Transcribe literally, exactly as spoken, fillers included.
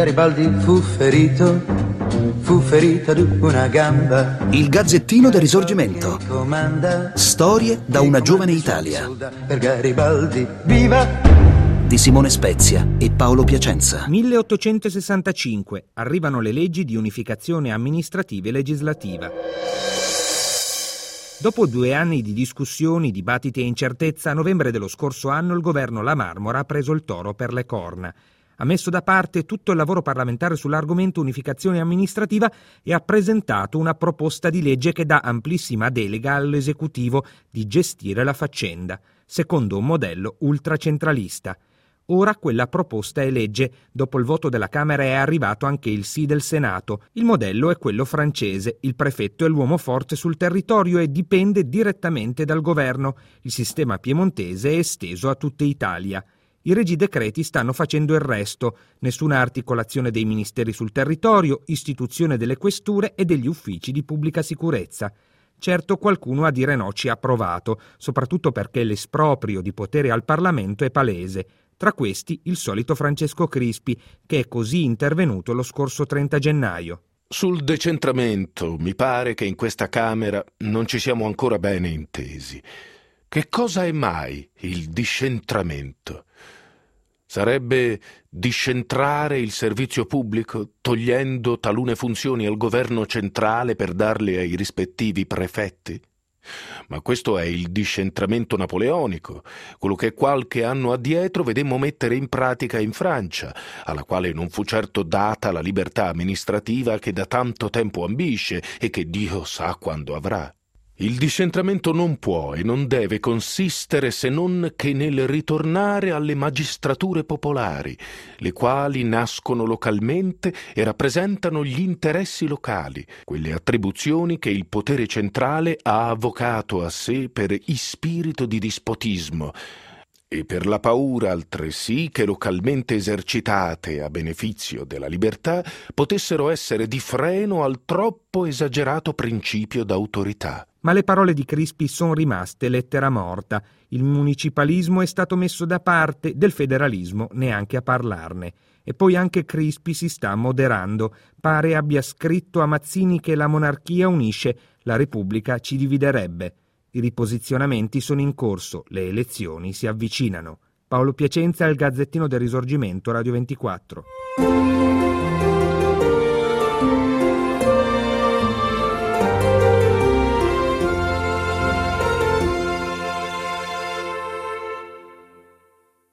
Garibaldi fu ferito, fu ferito di una gamba. Il Gazzettino del Risorgimento. Storie da una giovane Italia. Per Garibaldi, viva! Di Simone Spezia e Paolo Piacenza. milleottocentosessantacinque. Arrivano le leggi di unificazione amministrativa e legislativa. Dopo due anni di discussioni, dibattiti e incertezza, a novembre dello scorso anno il governo La Marmora ha preso il toro per le corna. Ha messo da parte tutto il lavoro parlamentare sull'argomento unificazione amministrativa e ha presentato una proposta di legge che dà amplissima delega all'esecutivo di gestire la faccenda, secondo un modello ultracentralista. Ora quella proposta è legge. Dopo il voto della Camera è arrivato anche il sì del Senato. Il modello è quello francese. Il prefetto è l'uomo forte sul territorio e dipende direttamente dal governo. Il sistema piemontese è esteso a tutta Italia. I regi decreti stanno facendo il resto. Nessuna articolazione dei ministeri sul territorio, istituzione delle questure e degli uffici di pubblica sicurezza. Certo, qualcuno a dire no ci ha provato, soprattutto perché l'esproprio di potere al Parlamento è palese. Tra questi il solito Francesco Crispi, che è così intervenuto lo scorso trenta gennaio. Sul decentramento mi pare che in questa Camera non ci siamo ancora bene intesi. Che cosa è mai il discentramento? Sarebbe discentrare il servizio pubblico, togliendo talune funzioni al governo centrale per darle ai rispettivi prefetti? Ma questo è il discentramento napoleonico, quello che qualche anno addietro vedemmo mettere in pratica in Francia, alla quale non fu certo data la libertà amministrativa che da tanto tempo ambisce e che Dio sa quando avrà. Il discentramento non può e non deve consistere se non che nel ritornare alle magistrature popolari, le quali nascono localmente e rappresentano gli interessi locali, quelle attribuzioni che il potere centrale ha avvocato a sé per ispirito di dispotismo e per la paura altresì che localmente esercitate a beneficio della libertà potessero essere di freno al troppo esagerato principio d'autorità. Ma le parole di Crispi sono rimaste lettera morta. Il municipalismo è stato messo da parte, del federalismo neanche a parlarne. E poi anche Crispi si sta moderando. Pare abbia scritto a Mazzini che la monarchia unisce, la Repubblica ci dividerebbe. I riposizionamenti sono in corso, le elezioni si avvicinano. Paolo Piacenza, Il Gazzettino del Risorgimento, Radio ventiquattro.